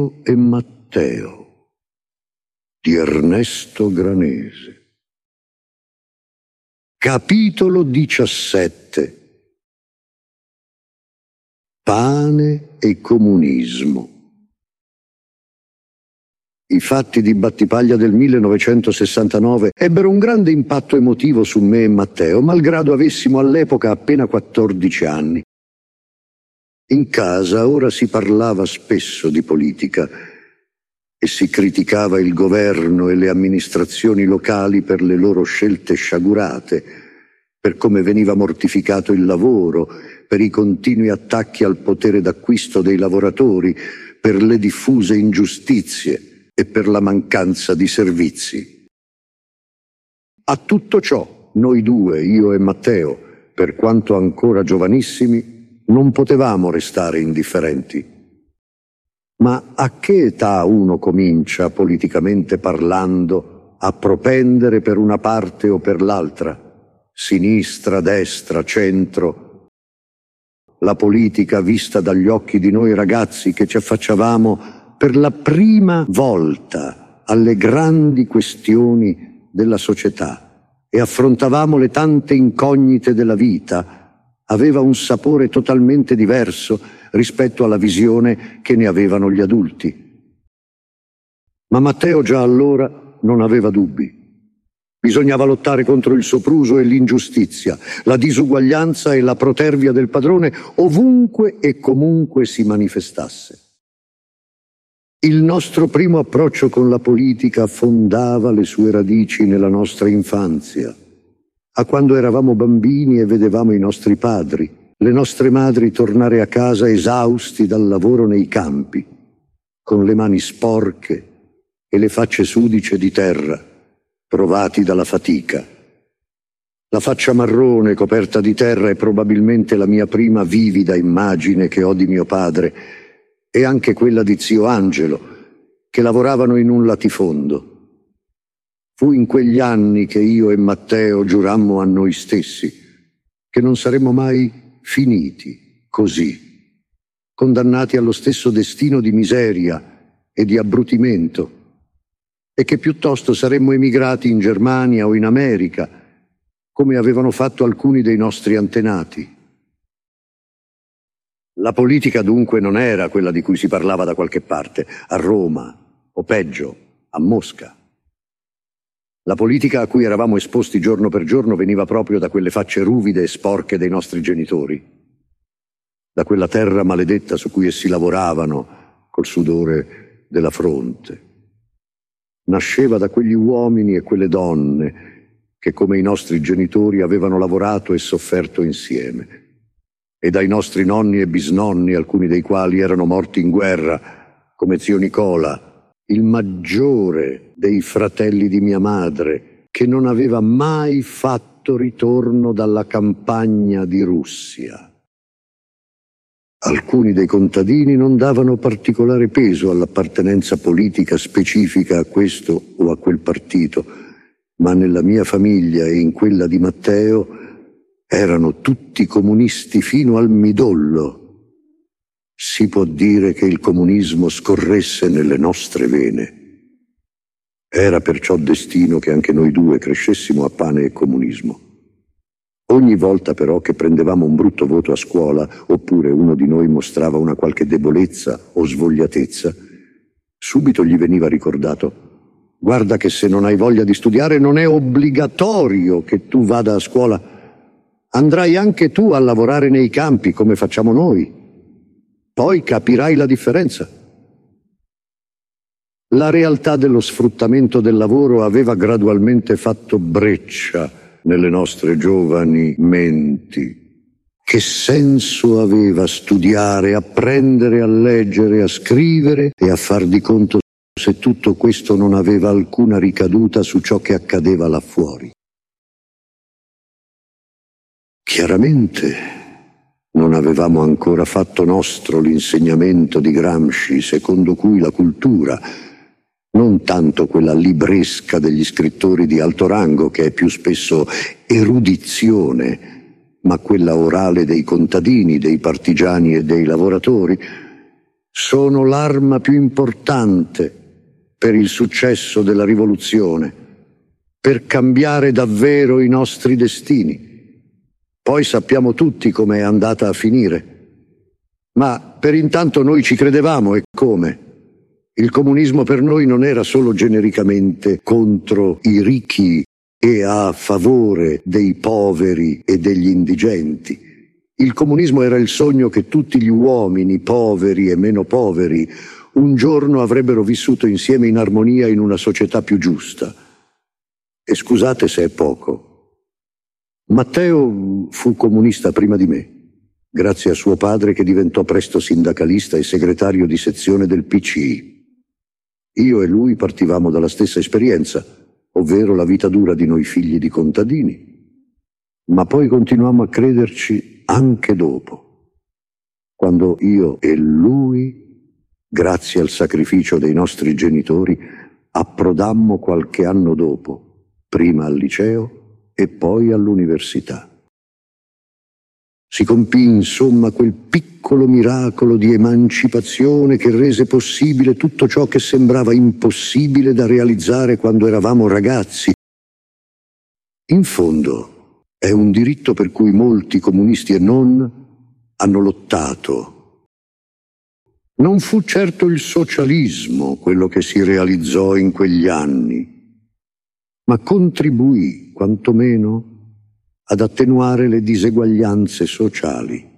Io e Matteo di Ernesto Granese. Capitolo 17. Pane e comunismo. I fatti di Battipaglia del 1969 ebbero un grande impatto emotivo su me e Matteo, malgrado avessimo all'epoca appena 14 anni. In casa ora si parlava spesso di politica e si criticava il governo e le amministrazioni locali per le loro scelte sciagurate, per come veniva mortificato il lavoro, per i continui attacchi al potere d'acquisto dei lavoratori, per le diffuse ingiustizie e per la mancanza di servizi. A tutto ciò, noi due, io e Matteo, per quanto ancora giovanissimi, non potevamo restare indifferenti. Ma a che età uno comincia, politicamente parlando, a propendere per una parte o per l'altra? Sinistra, destra, centro? La politica vista dagli occhi di noi ragazzi che ci affacciavamo per la prima volta alle grandi questioni della società e affrontavamo le tante incognite della vita, aveva un sapore totalmente diverso rispetto alla visione che ne avevano gli adulti. Ma Matteo già allora non aveva dubbi. Bisognava lottare contro il sopruso e l'ingiustizia, la disuguaglianza e la protervia del padrone ovunque e comunque si manifestasse. Il nostro primo approccio con la politica affondava le sue radici nella nostra infanzia, a quando eravamo bambini e vedevamo i nostri padri, le nostre madri tornare a casa esausti dal lavoro nei campi, con le mani sporche e le facce sudice di terra, provati dalla fatica. La faccia marrone coperta di terra è probabilmente la mia prima vivida immagine che ho di mio padre, e anche quella di zio Angelo, che lavoravano in un latifondo. Fu in quegli anni che io e Matteo giurammo a noi stessi che non saremmo mai finiti così, condannati allo stesso destino di miseria e di abbrutimento, e che piuttosto saremmo emigrati in Germania o in America, come avevano fatto alcuni dei nostri antenati. La politica dunque non era quella di cui si parlava da qualche parte, a Roma o peggio, a Mosca. La politica a cui eravamo esposti giorno per giorno veniva proprio da quelle facce ruvide e sporche dei nostri genitori, da quella terra maledetta su cui essi lavoravano col sudore della fronte. Nasceva da quegli uomini e quelle donne che, come i nostri genitori, avevano lavorato e sofferto insieme, e dai nostri nonni e bisnonni, alcuni dei quali erano morti in guerra, come zio Nicola, il maggiore dei fratelli di mia madre, che non aveva mai fatto ritorno dalla campagna di Russia. Alcuni dei contadini non davano particolare peso all'appartenenza politica specifica a questo o a quel partito, ma nella mia famiglia e in quella di Matteo erano tutti comunisti fino al midollo. Si può dire che il comunismo scorresse nelle nostre vene. Era perciò destino che anche noi due crescessimo a pane e comunismo. Ogni volta però che prendevamo un brutto voto a scuola, oppure uno di noi mostrava una qualche debolezza o svogliatezza, subito gli veniva ricordato: guarda che se non hai voglia di studiare non è obbligatorio che tu vada a scuola. Andrai anche tu a lavorare nei campi come facciamo noi. Poi capirai la differenza. La realtà dello sfruttamento del lavoro aveva gradualmente fatto breccia nelle nostre giovani menti. Che senso aveva studiare, apprendere a leggere, a scrivere e a far di conto se tutto questo non aveva alcuna ricaduta su ciò che accadeva là fuori? Chiaramente non avevamo ancora fatto nostro l'insegnamento di Gramsci, secondo cui la cultura, non tanto quella libresca degli scrittori di alto rango, che è più spesso erudizione, ma quella orale dei contadini, dei partigiani e dei lavoratori, sono l'arma più importante per il successo della rivoluzione, per cambiare davvero i nostri destini. Poi sappiamo tutti come è andata a finire. Ma per intanto noi ci credevamo, e come? Il comunismo per noi non era solo genericamente contro i ricchi e a favore dei poveri e degli indigenti. Il comunismo era il sogno che tutti gli uomini, poveri e meno poveri, un giorno avrebbero vissuto insieme in armonia in una società più giusta. E scusate se è poco, Matteo fu comunista prima di me, grazie a suo padre che diventò presto sindacalista e segretario di sezione del PCI. Io e lui partivamo dalla stessa esperienza, ovvero la vita dura di noi figli di contadini. Ma poi continuammo a crederci anche dopo, quando io e lui, grazie al sacrificio dei nostri genitori, approdammo qualche anno dopo, prima al liceo e poi all'università. Si compì insomma quel piccolo miracolo di emancipazione che rese possibile tutto ciò che sembrava impossibile da realizzare quando eravamo ragazzi. In fondo è un diritto per cui molti comunisti e non hanno lottato. Non fu certo il socialismo quello che si realizzò in quegli anni, ma contribuì quantomeno ad attenuare le diseguaglianze sociali.